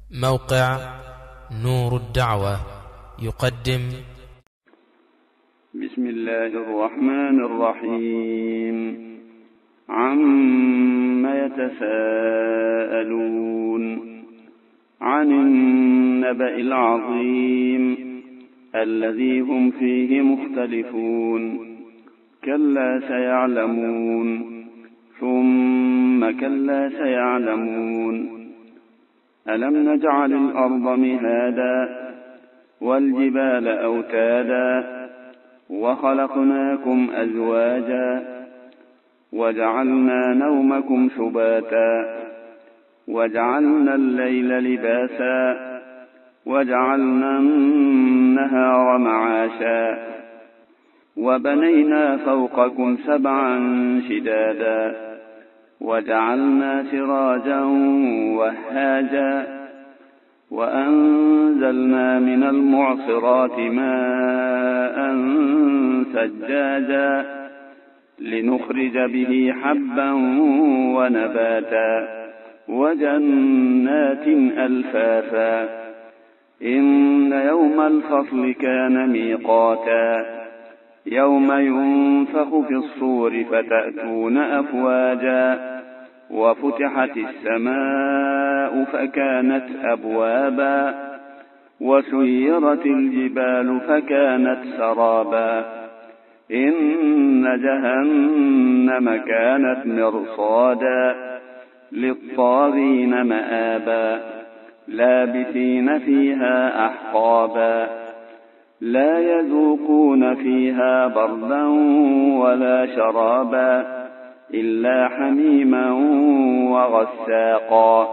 موقع نور الدعوة يقدم. بسم الله الرحمن الرحيم. عما يتساءلون عن النبأ العظيم الذي هم فيه مختلفون. كلا سيعلمون ثم كلا سيعلمون. ألم نجعل الأرض مهادا والجبال أوتادا وخلقناكم أزواجا وجعلنا نومكم سباتا وجعلنا الليل لباسا وجعلنا النهار معاشا وبنينا فوقكم سبعا شدادا وجعلنا سراجا وهاجا وأنزلنا من المعصرات ماء ثجاجا لنخرج به حبا ونباتا وجنات ألفافا. إن يوم الفصل كان ميقاتا يوم ينفخ في الصور فتأتون أفواجا وفتحت السماء فكانت أبوابا وسيرت الجبال فكانت سرابا. إن جهنم كانت مرصادا للطاغين مآبا لابثين فيها أحقابا لا يذوقون فيها بردا ولا شرابا إلا حميما وغساقا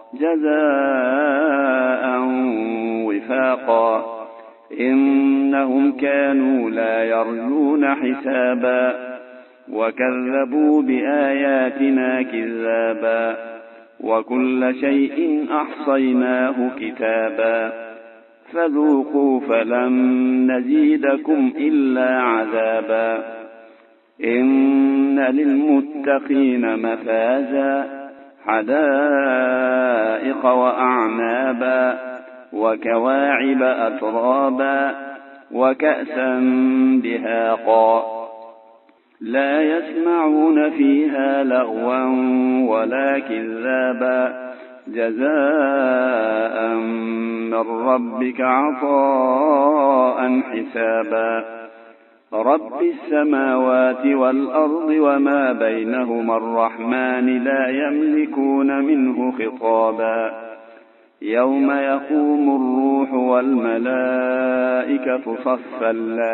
جزاء وفاقا. إنهم كانوا لا يرجون حسابا وكذبوا بآياتنا كذابا وكل شيء أحصيناه كتابا فذوقوا فلن نزيدكم إلا عذابا. إن للمتقين مفازا حدائق وأعنابا وكواعب أترابا وكأسا دهاقا لا يسمعون فيها لغوا ولا كذابا جزاء من ربك عطاء حسابا. رب السماوات والأرض وما بينهما الرحمن لا يملكون منه خطابا. يوم يقوم الروح والملائكة صفا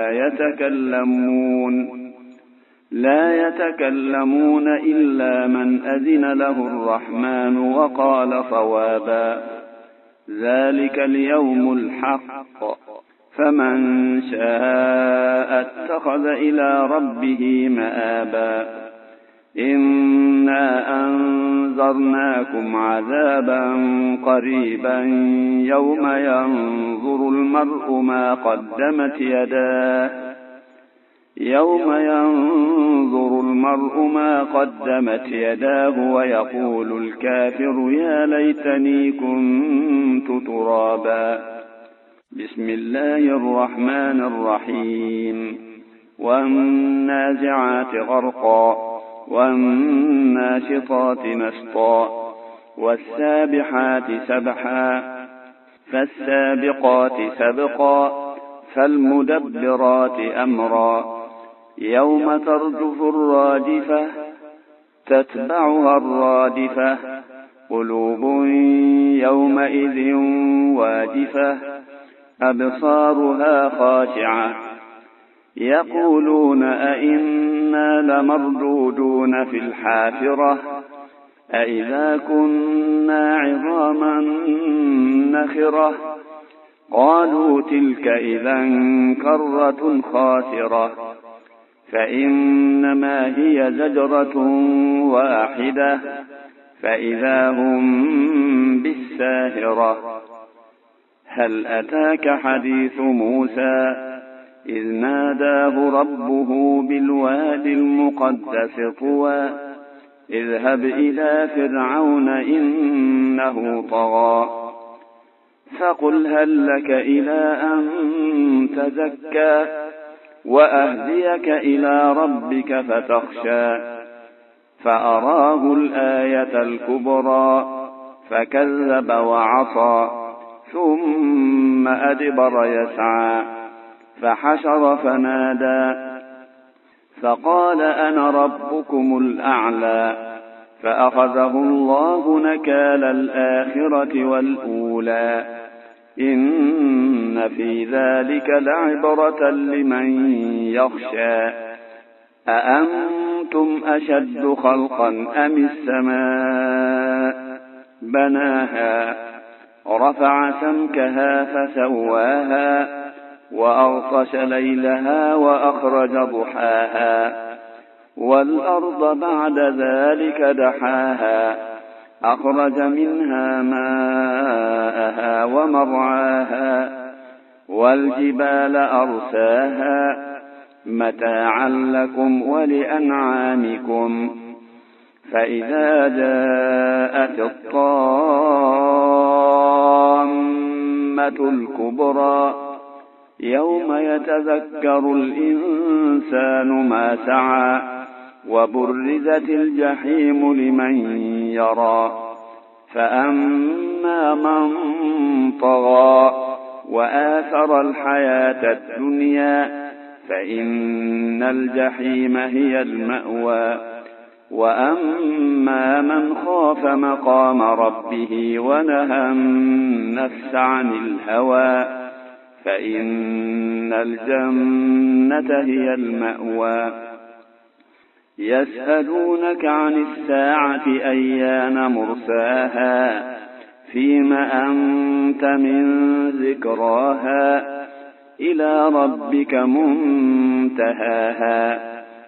لا يتكلمون إلا من أذن له الرحمن وقال صوابا. ذلك اليوم الحق فمن شاء اتخذ إلى ربه مآبا. إنا أنذرناكم عذابا قريبا يوم ينظر المرء ما قدمت يداه ويقول الكافر يا ليتني كنت ترابا. بسم الله الرحمن الرحيم. والنازعات غرقا والناشطات نشطا والسابحات سبحا فالسابقات سبقا فالمدبرات أمرا. يوم ترجف الراجفة تتبعها الرادفة قلوب يومئذ واجفة أبصارها خاشعة يقولون أئنا لمردودون في الحافرة أئذا كنا عظاما نخرة قالوا تلك إذا كرة خاسرة فإنما هي زجرة واحدة فإذا هم بالساهرة. هل أتاك حديث موسى إذ ناداه ربه بالوادي المقدس طوى اذهب إلى فرعون إنه طغى فقل هل لك إلى أن تزكى وأهديك إلى ربك فتخشى فأراه الآية الكبرى فكذب وعصى ثم أدبر يسعى فحشر فنادى فقال أنا ربكم الأعلى فأخذه الله نكال الآخرة والأولى إن في ذلك لعبرة لمن يخشى أأنتم أشد خلقا أم السماء بناها رفع سمكها فسواها وأغطش ليلها وأخرج ضحاها والأرض بعد ذلك دحاها أخرج منها ماءها ومرعاها والجبال أرساها متاعا لكم ولأنعامكم فإذا جاءت الطامة الكبرى يوم يتذكر الإنسان ما سعى وبرزت الجحيم لمن يرى فأما من طغى وآثر الحياة الدنيا فإن الجحيم هي المأوى وأما من خاف مقام ربه ونهى النفس عن الهوى فإن الجنة هي المأوى يسألونك عن الساعة أيان مرساها فيم أنت من ذكراها إلى ربك منتهاها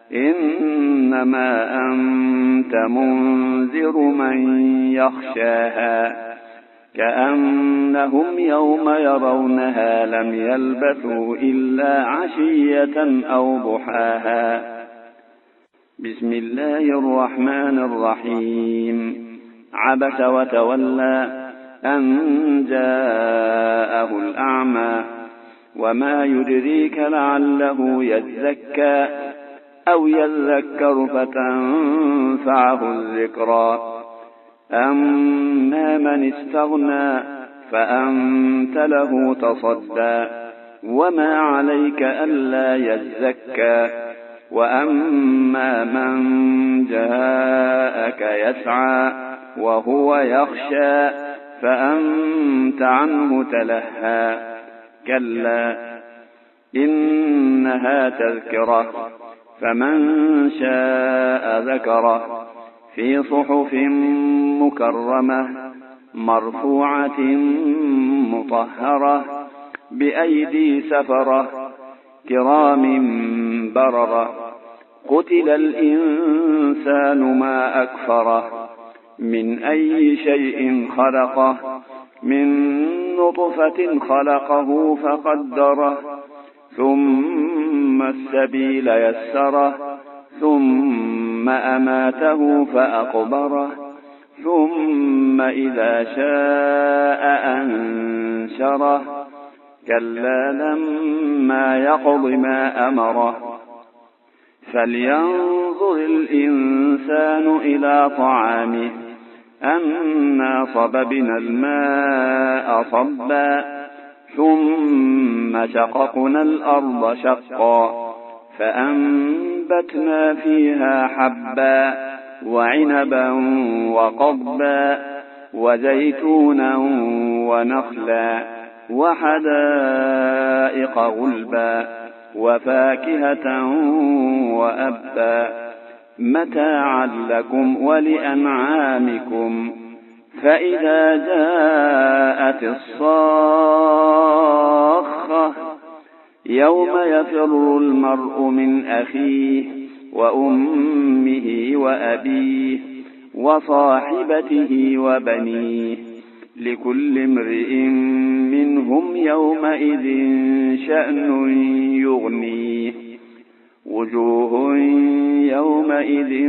إنما أنت منذر من يخشاها كأنهم يوم يرونها لم يلبثوا إلا عشية أو ضحاها بسم الله الرحمن الرحيم عبس وتولى أن جاءه الأعمى وما يدريك لعله يزكى أو يذكر فتنفعه الذكرى أما من استغنى فأنت له تصدى وما عليك ألا يزكى وأما من جاءك يسعى وهو يخشى فأنت عنه تلهى كلا إنها تذكرة فمن شاء ذكره في صحف مكرمة مرفوعة مطهرة بأيدي سفرة كرام بررة قتل الإنسان ما أكفره من أي شيء خلقه من نطفة خلقه فقدره ثم السبيل يسره ثم أماته فأقبره ثم إذا شاء أنشره كلا لما يقض ما أمره فلينظر الإنسان إلى طعامه أنا صببنا الماء صبا ثم شققنا الأرض شقا فأنبتنا فيها حبا وعنبا وقضبا وزيتونا ونخلا وحدائق غلبا وفاكهة وأبا متاعا لكم ولأنعامكم فإذا جاءت الصاخة يوم يفر المرء من أخيه وأمه وأبيه وصاحبته وبنيه لكل امرئ منهم يومئذ شأن يغنيه وجوه يومئذ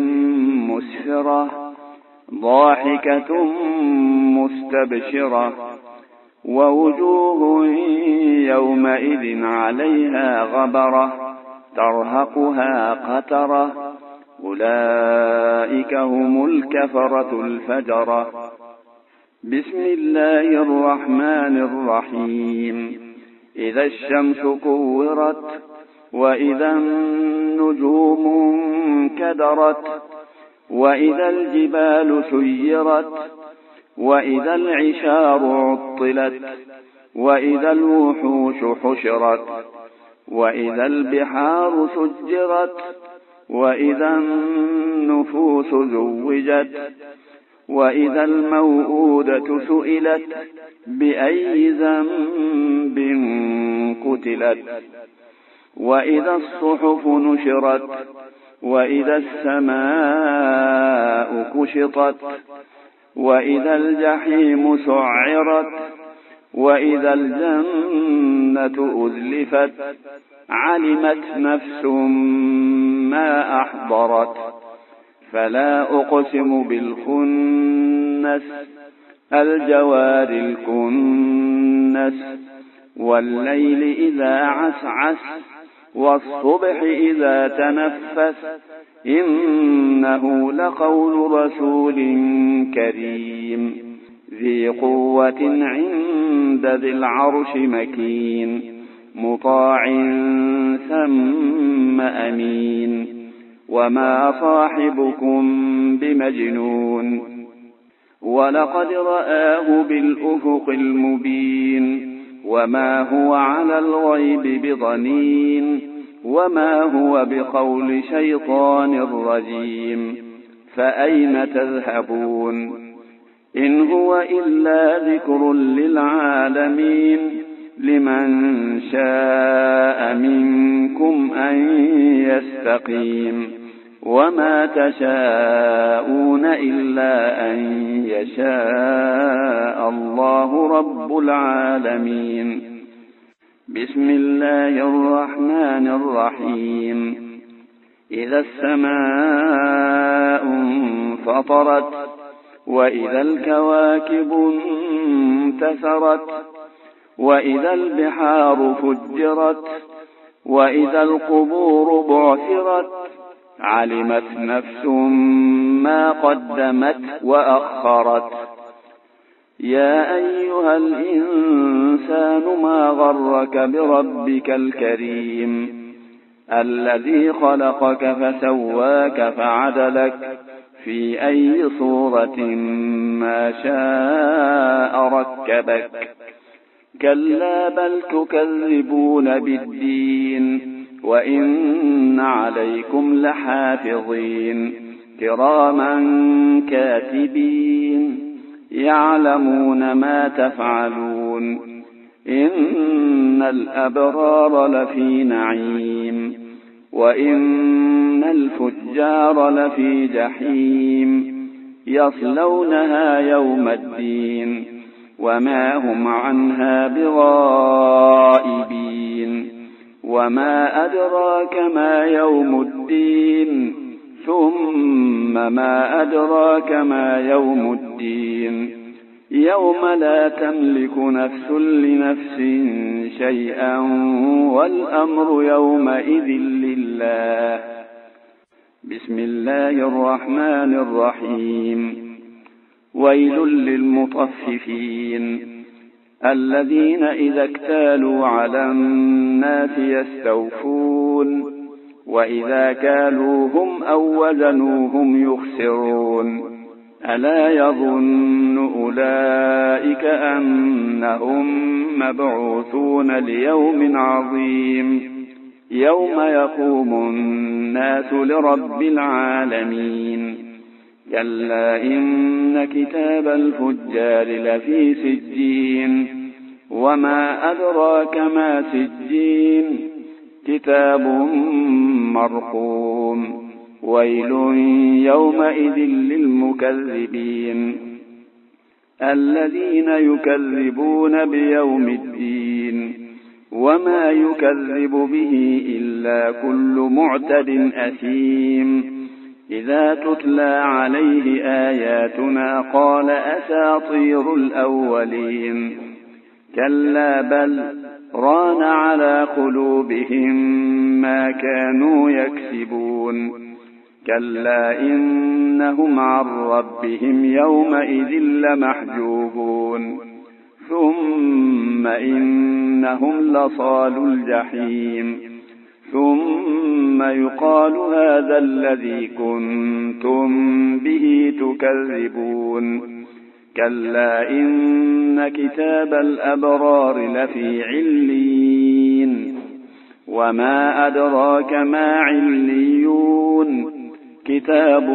مسفرة ضاحكة مستبشرة ووجوه يومئذ عليها غبرة ترهقها قترة أولئك هم الكفرة الفجرة. بسم الله الرحمن الرحيم. إذا الشمس كورت وإذا النجوم انكدرت وإذا الجبال سيرت وإذا العشار عطلت وإذا الوحوش حشرت وإذا البحار سجرت وإذا النفوس زوجت وإذا الموءودة سئلت بأي ذنب قتلت وإذا الصحف نشرت وإذا السماء كشطت وإذا الجحيم سعرت وإذا الجنة أزلفت علمت نفس ما أحضرت. فلا أقسم بالخنس الجوار الكنس والليل إذا عسعس والصبح إذا تنفس إنه لقول رسول كريم ذي قوة عند ذي العرش مكين مطاع ثم أمين وما صاحبكم بمجنون ولقد رآه بالأفق المبين وما هو على الغيب بضنين وما هو بقول شيطان رجيم. فأين تذهبون إن هو إلا ذكر للعالمين لمن شاء منكم أن يستقيم وما تشاءون إلا أن يشاء الله رب العالمين. بسم الله الرحمن الرحيم. إذا السماء انفطرت وإذا الكواكب انتثرت وإذا البحار فجرت وإذا القبور بعثرت علمت نفس ما قدمت وأخرت. يا أيها الإنسان ما غرك بربك الكريم الذي خلقك فسواك فعدلك في أي صورة ما شاء ركبك. كلا بل تكذبون بالدين وإن عليكم لحافظين كراما كاتبين يعلمون ما تفعلون. إن الأبرار لفي نعيم وإن الفجار لفي جحيم يصلونها يوم الدين وما هم عنها بغائبين. وما أدراك ما يوم الدين ثم ما أدراك ما يوم الدين يوم لا تملك نفس لنفس شيئا والأمر يومئذ لله. بسم الله الرحمن الرحيم. ويل للمطففين الذين إذا اكتالوا على الناس يستوفون وإذا كالوهم أو وزنوهم يخسرون. ألا يظن أولئك أنهم مبعوثون ليوم عظيم يوم يقوم الناس لرب العالمين. كلا إن كتاب الفجار لفي سجين وما أدراك ما سجين كتاب مرقوم. ويل يومئذ للمكذبين الذين يكذبون بيوم الدين وما يكذب به إلا كل معتد أثيم إذا تتلى عليه آياتنا قال أساطير الأولين كلا بل ران على قلوبهم ما كانوا يكسبون كلا إنهم عن ربهم يومئذ لمحجوبون ثم إنهم لصالو الجحيم ثم يقال هذا الذي كنتم به تكذبون كلا إن كتاب الأبرار لفي عليين وما أدراك ما عليون كتاب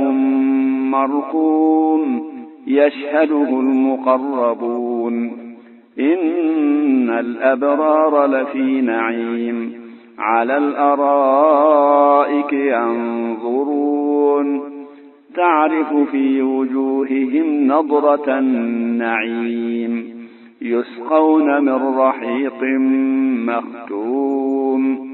مرقوم يشهده المقربون إن الأبرار لفي نعيم على الأرائك ينظرون تعرف في وجوههم نضرة النعيم يسقون من رحيق مختوم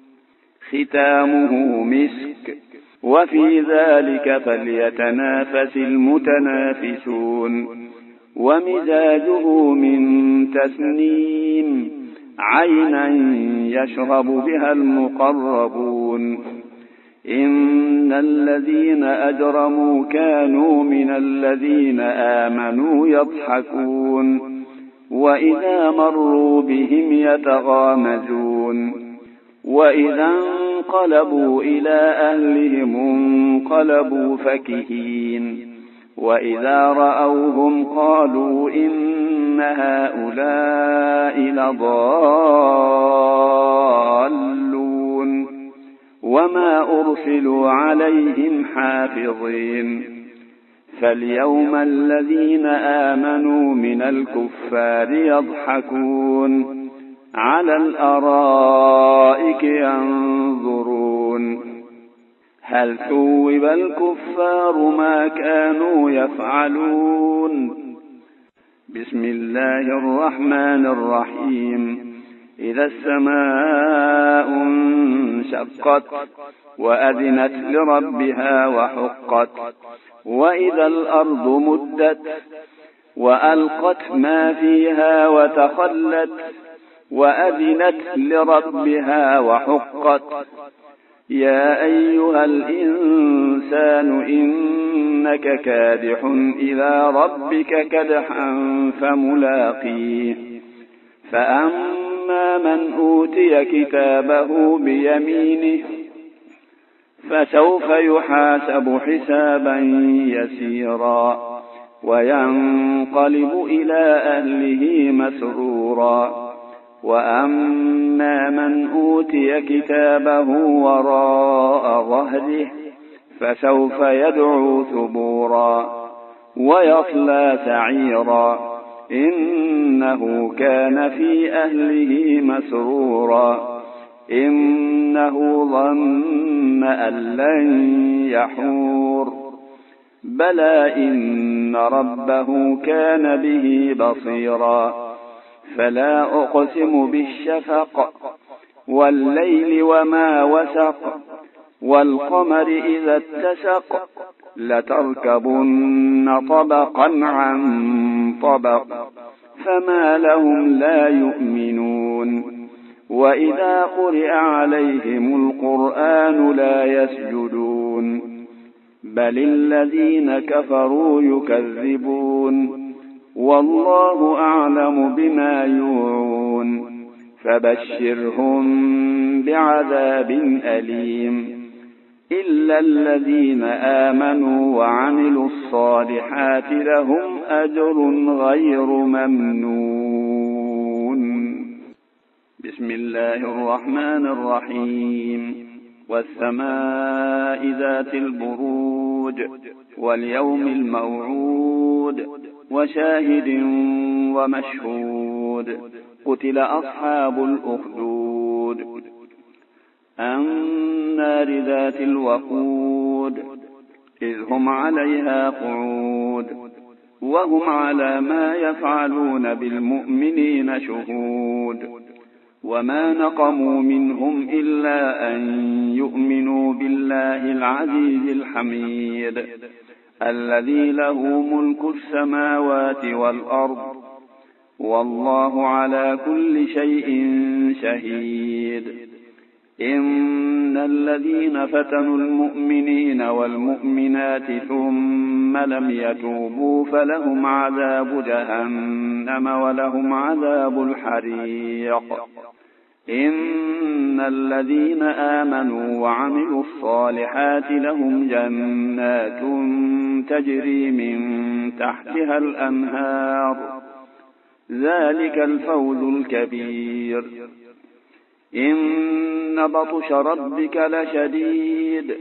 ختامه مسك وفي ذلك فليتنافس المتنافسون ومزاجه من تسنيم عينا يشرب بها المقربون إن الذين أجرموا كانوا من الذين آمنوا يضحكون وإذا مروا بهم يتغامزون وإذا انقلبوا إلى أهلهم انقلبوا فكهين وإذا رأوهم قالوا إن هؤلاء لضالون وما أرسلوا عليهم حافظين فاليوم الذين آمنوا من الكفار يضحكون على الأرائك ينظرون هل ثوب الكفار ما كانوا يفعلون بسم الله الرحمن الرحيم إذا السماء انشقت وأذنت لربها وحقت وإذا الأرض مدت وألقت ما فيها وتخلت وأذنت لربها وحقت يا أيها الإنسان إنك كادح إلى ربك كدحا فملاقيه فأما من أوتي كتابه بيمينه فسوف يحاسب حسابا يسيرا وينقلب إلى أهله مسرورا وأما من أوتي كتابه وراء ظهره فسوف يدعو ثبورا ويصلى سعيرا إنه كان في أهله مسرورا إنه ظن أن لن يحور بلى إن ربه كان به بصيرا فلا أقسم بالشفق والليل وما وسق والقمر إذا اتسق لتركبن طبقا عن طبق فما لهم لا يؤمنون وإذا قرئ عليهم القرآن لا يسجدون بل الذين كفروا يكذبون والله أعلم بما يوعون فبشرهم بعذاب أليم إلا الذين آمنوا وعملوا الصالحات لهم أجر غير ممنون بسم الله الرحمن الرحيم والسماء ذات البروج واليوم الموعود وشاهد ومشهود قتل أصحاب الأخدود النار ذات الوقود إذ هم عليها قعود وهم على ما يفعلون بالمؤمنين شهود وما نقموا منهم إلا أن يؤمنوا بالله العزيز الحميد الذي له ملك السماوات والأرض والله على كل شيء شهيد. إن الذين فتنوا المؤمنين والمؤمنات ثم لم يتوبوا فلهم عذاب جهنم ولهم عذاب الحريق. إن الذين آمنوا وعملوا الصالحات لهم جنات تجري من تحتها الأنهار، ذلك الفوز الكبير. إن بطش ربك لشديد،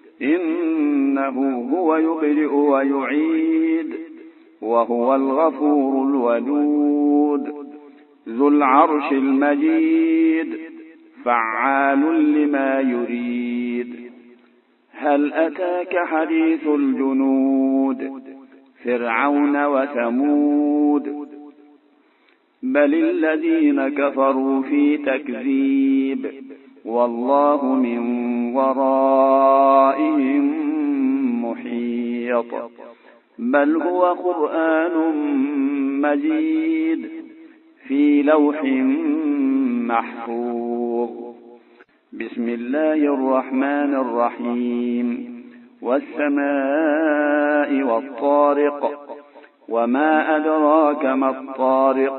إنه هو يبدئ ويعيد، وهو الغفور الودود ذو العرش المجيد، فعال لما يريد. هل أتاك حديث الجنود فرعون وثمود، بل الذين كفروا في تكذيب، والله من ورائهم محيط. بل هو قرآن مجيد في لوح محفوظ. بسم الله الرحمن الرحيم. والسماء والطارق، وما أدراك ما الطارق،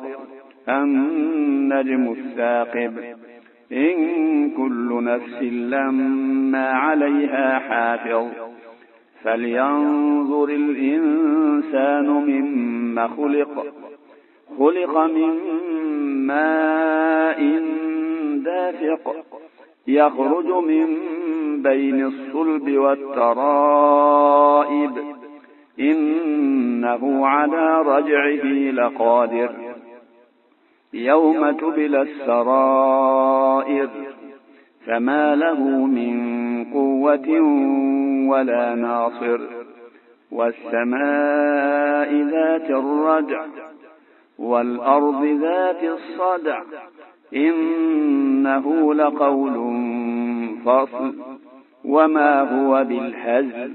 النجم الثاقب. إن كل نفس لما عليها حافظ. فلينظر الإنسان مما خلق. خلق من ماء دافق، يخرج من بين الصلب والترائب، إنه على رجعه لقادر. يوم تبلى السرائر، فما له من قوة ولا ناصر. والسماء ذات الرجع، والأرض ذات الصدع، إنه لقول فصل، وما هو بالهزل.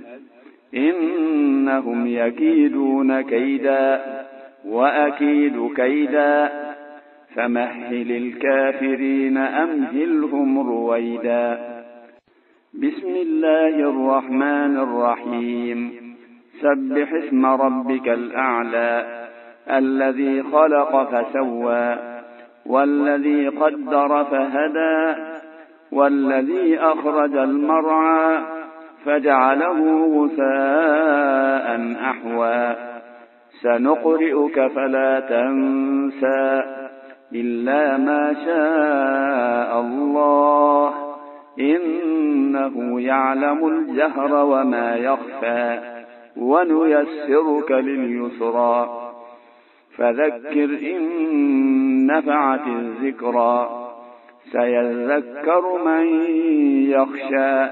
إنهم يكيدون كيدا، وأكيد كيدا، فمهل الكافرين أمهلهم رويدا. بسم الله الرحمن الرحيم. سبح اسم ربك الأعلى، الذي خلق فسوى، والذي قدر فهدى، والذي أخرج المرعى فجعله غثاء أحوى. سنقرئك فلا تنسى إلا ما شاء الله، إنه يعلم الجهر وما يخفى. ونيسرك لليسرى، فذكر إن نفعت الذكرى. سيذكر من يخشى،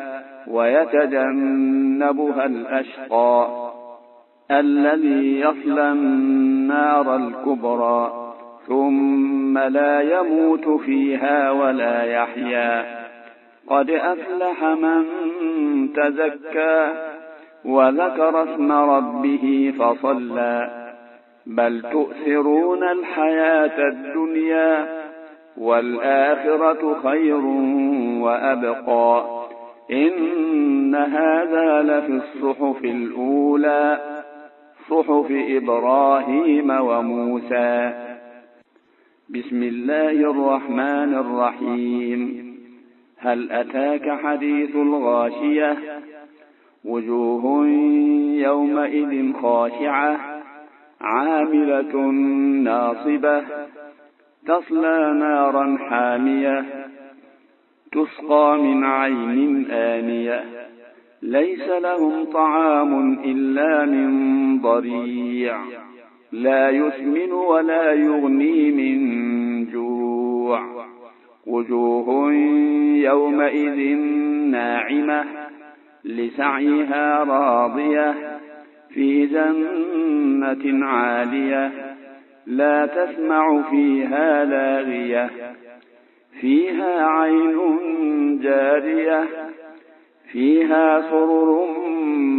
ويتجنبها الأشقى، الذي يصلى النار الكبرى، ثم لا يموت فيها ولا يحيا. قد أفلح من تزكى، وذكر اسم ربه فصلى. بل تؤثرون الحياة الدنيا، والآخرة خير وأبقى. إن هذا لفي الصحف الأولى، صحف إبراهيم وموسى. بسم الله الرحمن الرحيم. هل أتاك حديث الغاشية، وجوه يومئذ خاشعة، عاملة ناصبة، تصلى نارا حامية، تسقى من عين آنية، ليس لهم طعام إلا من ضريع، لا يسمن ولا يغني من جوع. وجوه يومئذ ناعمة، لسعيها راضية، في جنة عالية، لا تسمع فيها لاغية، فيها عين جارية، فيها سرر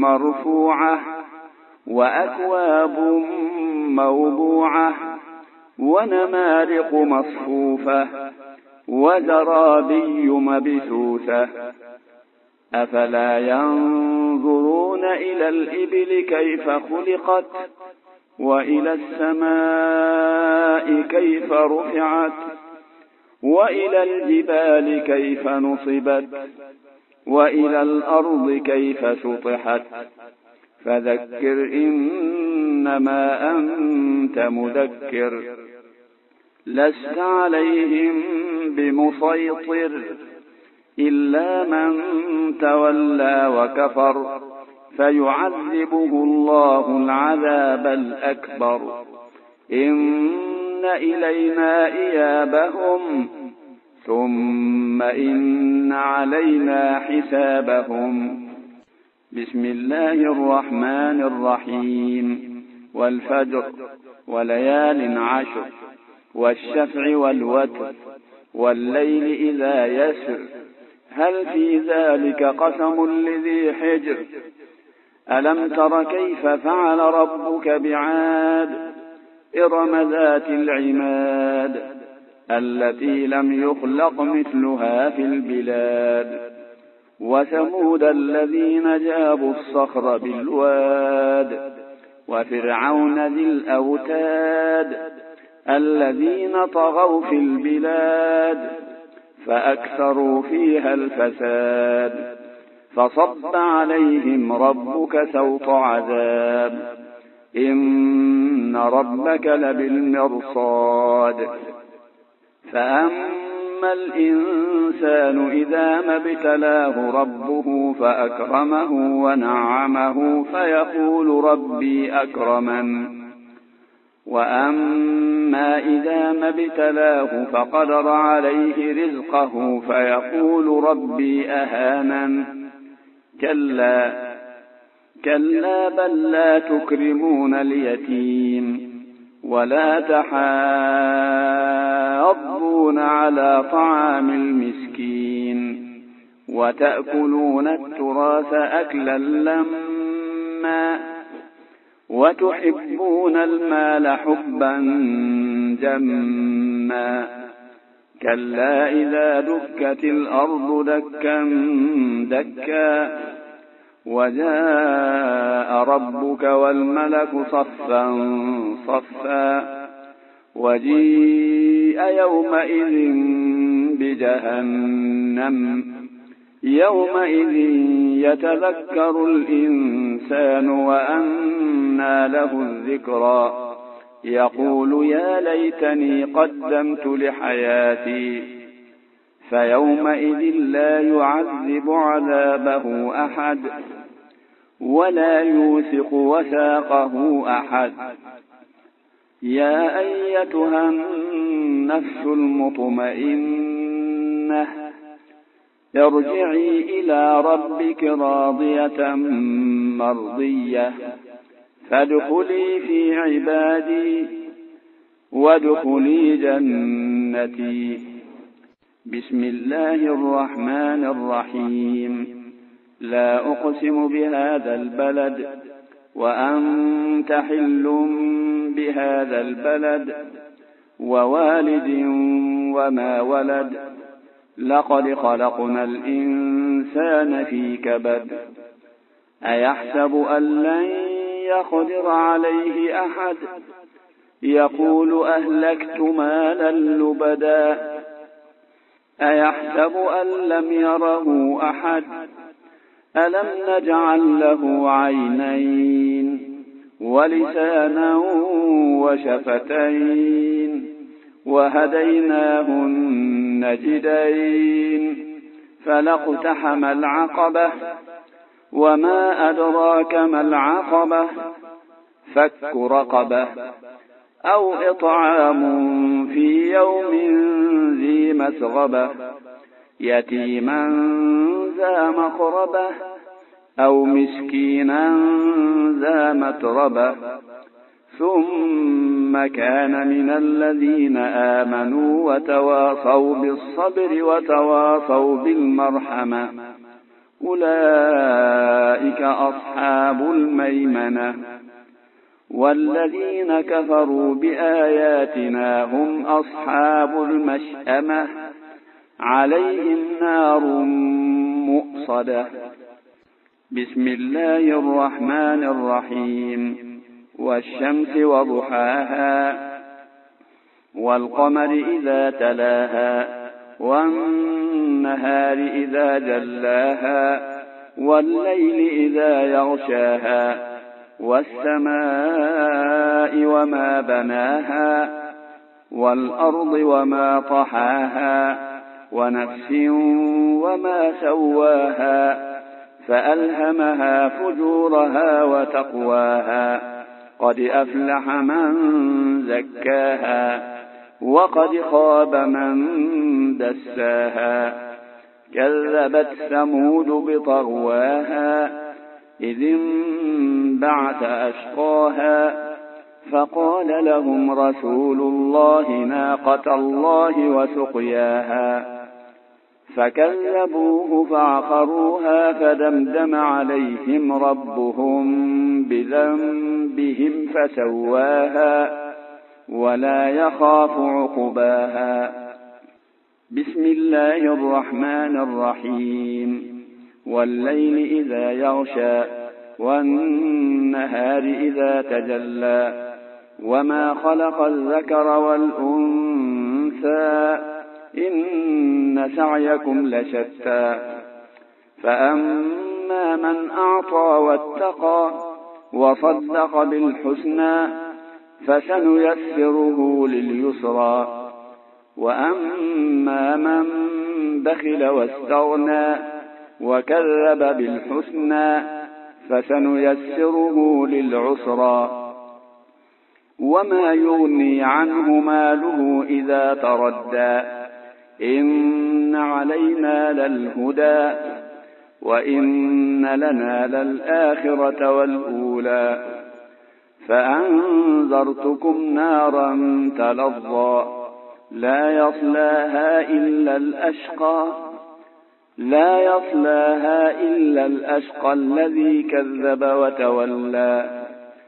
مرفوعة، وأكواب موضوعة، ونمارق مصفوفة وزرابي مبثوثة أفلا ينظرون إلى الإبل كيف خلقت وإلى السماء كيف رفعت وإلى الجبال كيف نصبت وإلى الأرض كيف سطحت فذكر إنما أنت مذكر لست عليهم بمسيطر إلا من تولى وكفر فيعذبه الله العذاب الأكبر إن إلينا إيابهم ثم إن علينا حسابهم بسم الله الرحمن الرحيم والفجر وليال عشر والشفع والوتر والليل إذا يسر هل في ذلك قسم لذي حجر ألم تر كيف فعل ربك بعاد إرم ذات العماد التي لم يخلق مثلها في البلاد وثمود الذين جابوا الصخر بالواد وفرعون ذي الأوتاد الذين طغوا في البلاد فأكثروا فيها الفساد فصب عليهم ربك سوط عذاب إن ربك لبالمرصاد فأما الإنسان إذا ما ابتلاه ربه فأكرمه ونعمه فيقول ربي أكرمن وأما إذا ما ابتلاه فقدر عليه رزقه فيقول ربي أهانن كلا بل لا تكرمون اليتيم ولا تحاضون على طعام المسكين وتأكلون التراث أكلا لما وتحبون المال حبا جما كلا إذا دكت الأرض دكا دكا وجاء ربك والملك صفا صفا وجيء يومئذ بجهنم يومئذ يتذكر الإنسان وأنى له الذكرى يقول يا ليتني قدمت لحياتي فيومئذ لا يعذب عذابه أحد ولا يوثق وثاقه أحد يا أيتها النفس المطمئنة ارجعي إلى ربك راضية مرضية فادخلي في عبادي وادخلي جنتي بسم الله الرحمن الرحيم لا أقسم بهذا البلد وأنت حل بهذا البلد ووالد وما ولد لقد خلقنا الإنسان في كبد أيحسب أن لن يقدر عليه أحد يقول أهلكت مالا لبدا أيحسب أن لم يره أحد ألم نجعل له عينين ولسانا وشفتين وهديناه النجدين فلاقتحم العقبة وما أدراك ما العقبة فك رقبة أو إطعام في يوم ذي مسغبة يتيما ذا مقربة أو مسكينا ذا متربة ثم كان من الذين آمنوا وتواصوا بالصبر وتواصوا بالمرحمة أولئك أصحاب الميمنة والذين كفروا بآياتنا هم أصحاب المشأمة عليهم نار مؤصدة. بسم الله الرحمن الرحيم. والشمس وضحاها والقمر إذا تلاها والنهار إذا جلاها والليل إذا يغشاها والسماء وما بناها والأرض وما طحاها ونفس وما سواها فألهمها فجورها وتقواها قد أفلح من زكاها وقد خاب من دساها كذبت ثمود بطغواها إذ انبعث أشقاها فقال لهم رسول الله ناقة الله وسقياها فكذبوه فعقروها فدمدم عليهم ربهم بذنبهم فسواها ولا يخاف عقباها. بسم الله الرحمن الرحيم. والليل إذا يغشى والنهار إذا تجلى وما خلق الذكر والأنثى إن سعيكم لشتى فأما من أعطى واتقى وصدق بالحسنى فسنيسره لليسرى وأما من بخل واستغنى وكذب بالحسنى فسنيسره للعسرى وما يغني عنه ماله إذا تردى إن علينا للهدى وإن لنا للآخرة والأولى فأنذرتكم نارا تلظى لا يصلاها إلا الأشقى الذي كذب وتولى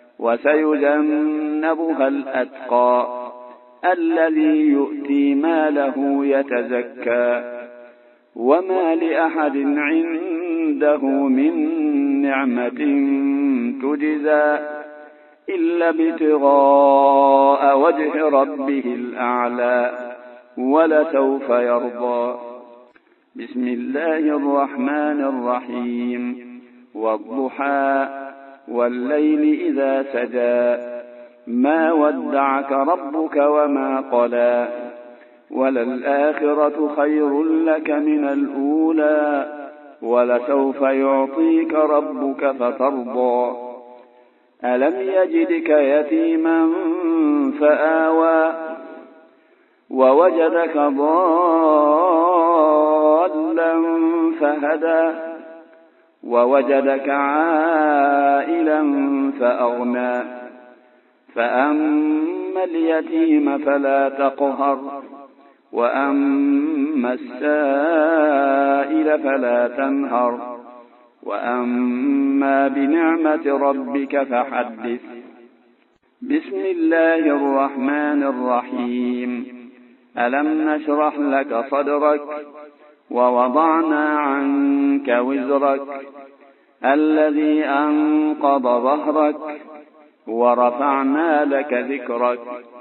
وسيجنبها الأتقى الذي يؤتي ماله يتزكى وما لأحد عنده من نعمة تجزى إلا ابتغاء وجه ربه الأعلى ولسوف يرضى. بسم الله الرحمن الرحيم. والضحى والليل إذا سجى ما ودعك ربك وما قلى وللآخرة خير لك من الأولى ولسوف يعطيك ربك فترضى. ألم يجدك يتيما فآوى ووجدك ضالا فهدى ووجدك عائلا فأغنى فأما اليتيم فلا تقهر وأما السائل فلا تنهر وأما بنعمة ربك فحدث. بسم الله الرحمن الرحيم. ألم نشرح لك صدرك ووضعنا عنك وزرك الذي أنقض ظهرك ورفعنا لك ذكرك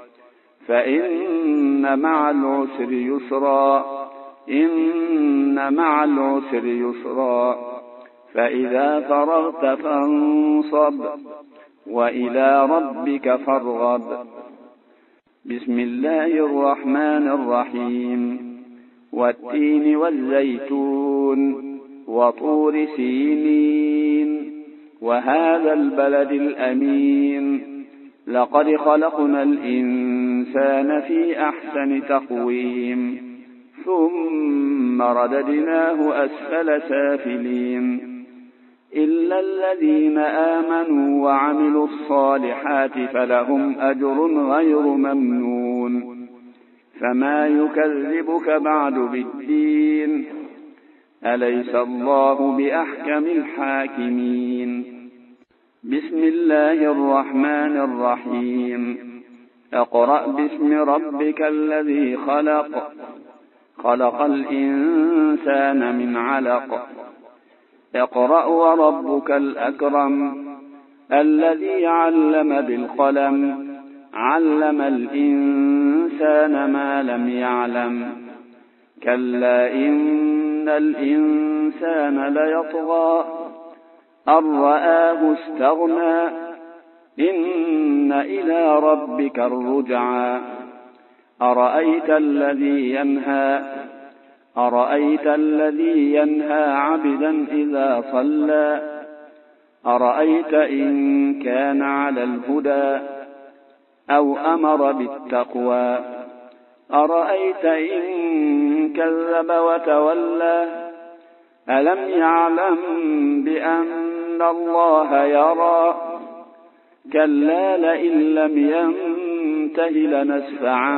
فإن مع العسر يسرا إن مع العسر يسرا فإذا فرغت فانصب وإلى ربك فارغب. بسم الله الرحمن الرحيم. والتين والزيتون وطور سينين وهذا البلد الأمين لقد خلقنا الإنسان في أحسن تقويم ثم رددناه أسفل سافلين إلا الذين آمنوا وعملوا الصالحات فلهم أجر غير ممنون فما يكذبك بعد بالدين أليس الله بأحكم الحاكمين. بسم الله الرحمن الرحيم اقرأ باسم ربك الذي خلق خلق الإنسان من علق اقرأ وربك الأكرم الذي علم بالقلم علم الإنسان ما لم يعلم كلا إن الإنسان ليطغى أن رآه استغنى إن إلى ربك الرجعى أرأيت الذي ينهى عبدا إذا صلى أرأيت إن كان على الهدى أو أمر بالتقوى أرأيت إن كذب وتولى ألم يعلم بأن الله يرى كلا لئن لم ينته لنسفعا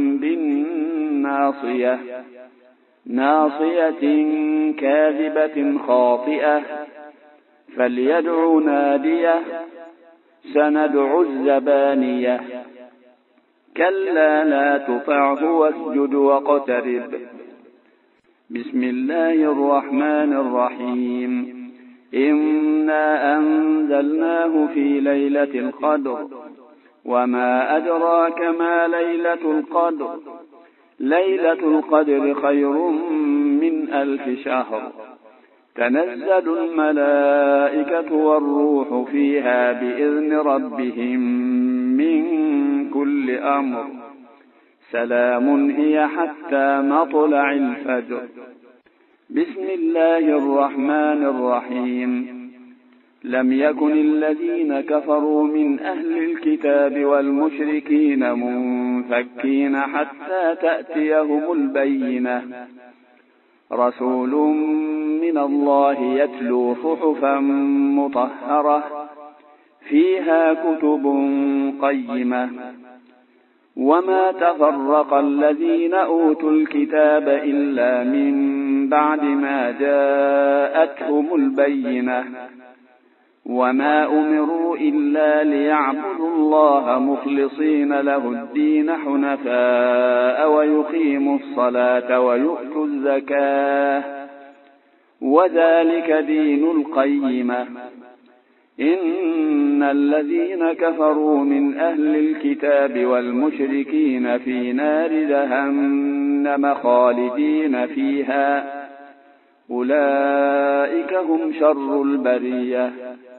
بالناصية ناصية كاذبة خاطئة فليدع ناديه سندع الزبانية كلا لا تطعه واسجد واقترب بسم الله الرحمن الرحيم إنا أنزلناه في ليلة القدر وما أدراك ما ليلة القدر ليلة القدر خير من 1000 شهر تنزل الملائكة والروح فيها بإذن ربهم من كل أمر سلام هي حتى مطلع الفجر بسم الله الرحمن الرحيم لم يكن الذين كفروا من أهل الكتاب والمشركين منفكين حتى تأتيهم البينة رسول من الله يتلو صحفا مطهرة فيها كتب قيمة وما تفرق الذين أوتوا الكتاب إلا من بعد ما جاءتهم البينة وما أمروا إلا ليعبدوا الله مخلصين له الدين حنفاء ويقيموا الصلاة ويؤتوا الزكاة وذلك دين القيمة إن الذين كفروا من أهل الكتاب والمشركين في نار جهنم خالدين فيها أولئك هم شر البرية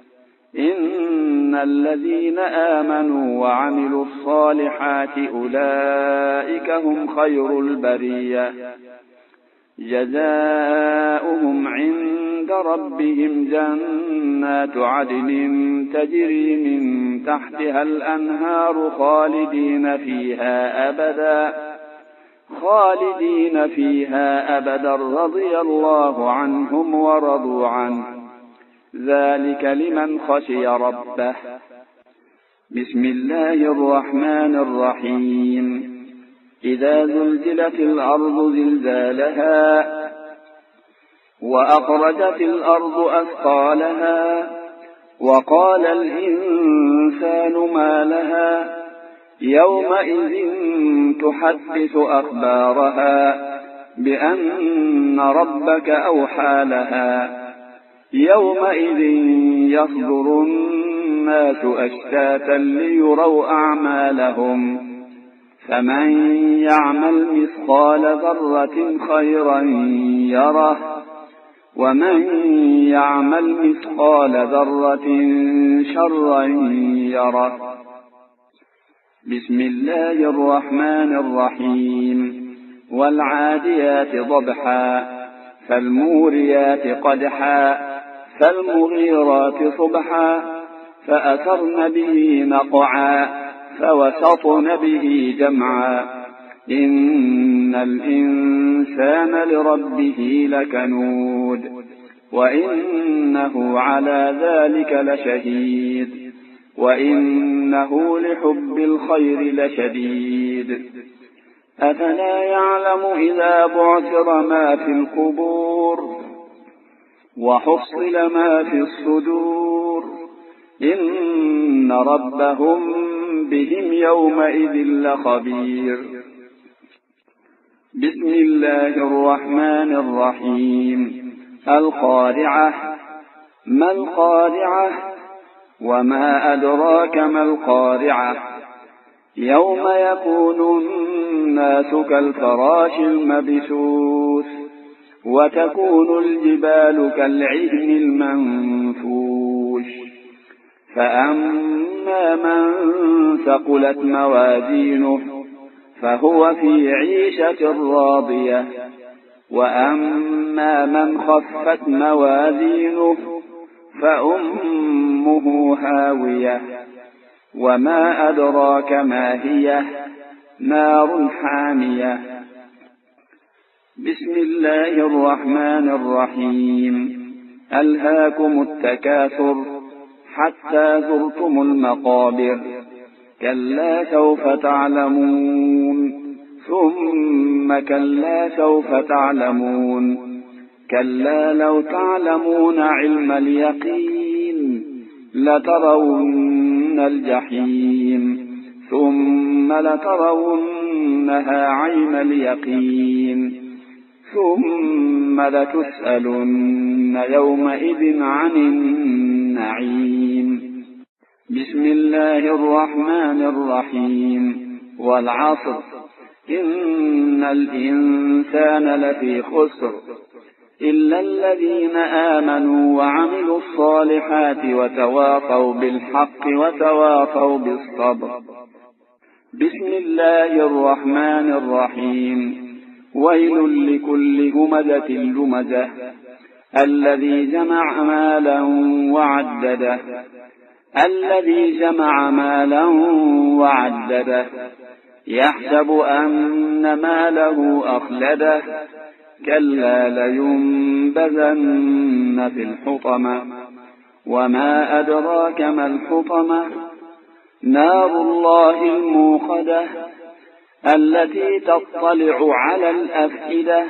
إن الذين آمنوا وعملوا الصالحات أولئك هم خير البرية جزاؤهم عند ربهم جنات عدن تجري من تحتها الأنهار خالدين فيها أبدا رضي الله عنهم ورضوا عنه ذلك لمن خشي ربه بسم الله الرحمن الرحيم إذا زلزلت الأرض زلزالها وأخرجت الأرض أثقالها وقال الإنسان ما لها يومئذ تحدث أخبارها بأن ربك أوحى لها يومئذ يصدر الناس أشتاتا ليروا أعمالهم فمن يعمل مثقال ذرة خيرا يره ومن يعمل مثقال ذرة شرا يره بسم الله الرحمن الرحيم والعاديات ضبحا فالموريات قدحا فالمغيرات صبحا فأثرن به نقعا فوسطن به جمعا إن الإنسان لربه لكنود وإنه على ذلك لشهيد وإنه لحب الخير لشديد أفلا يعلم إذا بعثر ما في القبور وحصل ما في الصدور إن ربهم بهم يومئذ لخبير. بسم الله الرحمن الرحيم. القارعة. ما القارعة؟ وما أدراك ما القارعة؟ يوم يكون الناس كالفراش المبثوث وتكون الجبال كالعهن المنفوش. فأما من ثقلت موازينه فهو في عيشة راضية، وأما من خفت موازينه فأمه هاوية. وما أدراك ما هي؟ نار حامية. بسم الله الرحمن الرحيم. ألهاكم التكاثر حتى زرتم المقابر. كلا سوف تعلمون ثم كلا سوف تعلمون. كلا لو تعلمون علم اليقين لترون الجحيم ثم لترونها عين اليقين ثم لتسألن يومئذ عن النعيم. بسم الله الرحمن الرحيم. والعصر. إن الإنسان لفي خسر إلا الذين آمنوا وعملوا الصالحات وتواصوا بالحق وتواصوا بالصبر. بسم الله الرحمن الرحيم. ويل لكل همزة لمزة الذي جمع مالا وعدده. الذي جمع مالا وعدده يحسب أن ماله أخلده. كلا لينبذن في الحطمة. وما أدراك ما الحطمة؟ نار الله الموقدة التي تطلع على الأفئدة.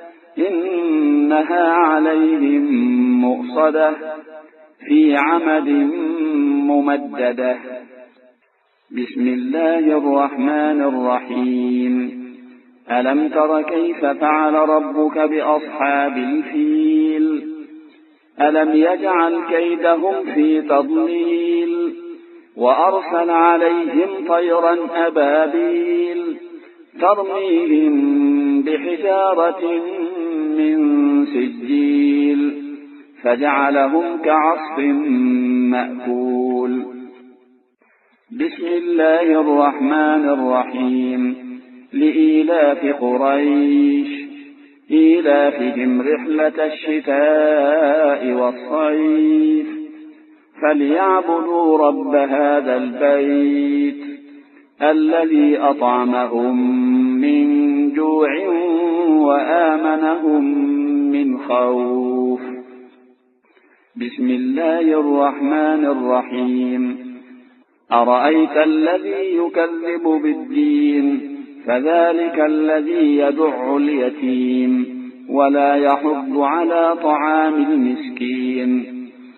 إنها عليهم مؤصدة في عمد ممددة. بسم الله الرحمن الرحيم. ألم تر كيف فعل ربك بأصحاب الفيل؟ ألم يجعل كيدهم في تضليل وأرسل عليهم طيرا أبابيل ترميهم بحجارة من سجيل فجعلهم كعصف مأكول. بسم الله الرحمن الرحيم. لإيلاف قريش إيلافهم رحلة الشتاء والصيف فليعبدوا رب هذا البيت الذي أطعمهم من جوع وآمنهم من خوف. بسم الله الرحمن الرحيم. أرأيت الذي يكذب بالدين فذلك الذي يدع اليتيم ولا يحض على طعام المسكين.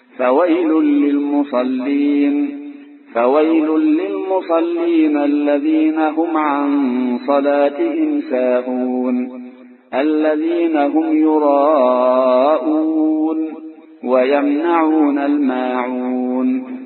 فويل للمصلين الذين هم عن صلاتهم ساهون الذين هم يراءون ويمنعون الماعون.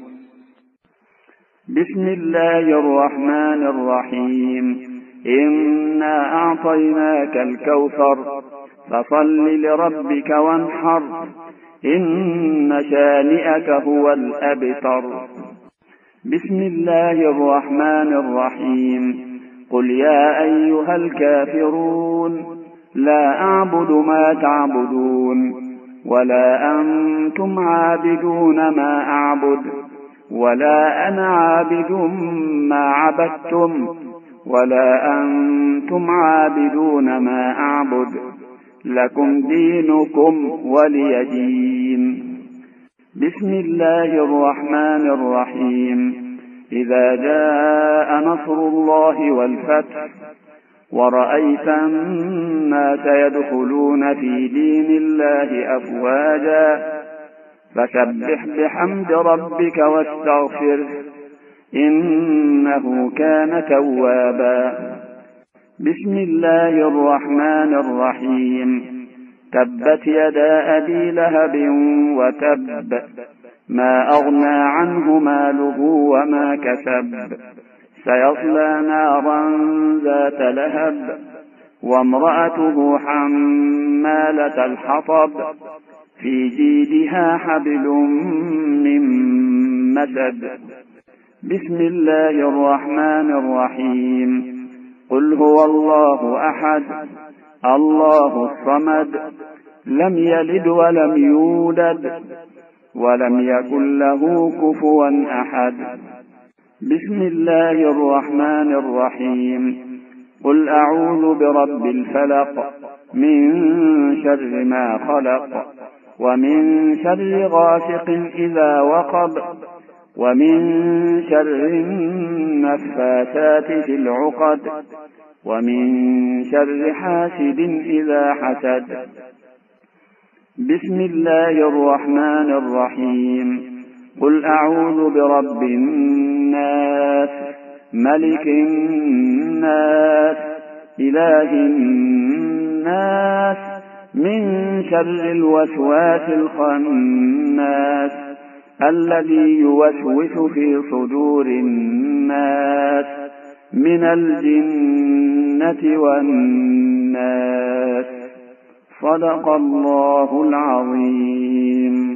بسم الله الرحمن الرحيم. إنا أعطيناك الكوثر فصل لربك وانحر إن شانئك هو الأبتر. بسم الله الرحمن الرحيم. قل يا أيها الكافرون لا أعبد ما تعبدون ولا أنتم عابدون ما أعبد ولا أنا عابد ما عبدتم ولا أنتم عابدون ما أعبد لكم دينكم ولي دين. بسم الله الرحمن الرحيم. إذا جاء نصر الله والفتح ورأيت الناس يدخلون في دين الله أفواجا فسبح بحمد ربك واستغفره إنه كان توابا. بسم الله الرحمن الرحيم. تبت يدا أبي لهب وتب ما أغنى عنه ماله وما كسب سيصلى نارا ذات لهب وامرأته حمالة الحطب في جيدها حبل من مسد. بسم الله الرحمن الرحيم. قل هو الله أحد الله الصمد لم يلد ولم يولد ولم يكن له كفوا أحد. بسم الله الرحمن الرحيم. قل أعوذ برب الفلق من شر ما خلق ومن شر غاسق إذا وقب ومن شر النفاثات في العقد ومن شر حاسد إذا حسد. بسم الله الرحمن الرحيم. قل أعوذ برب الناس ملك الناس إله الناس من شر الوسواس الخناس الذي يوسوس في صدور الناس من الجنة والناس. صدق الله العظيم.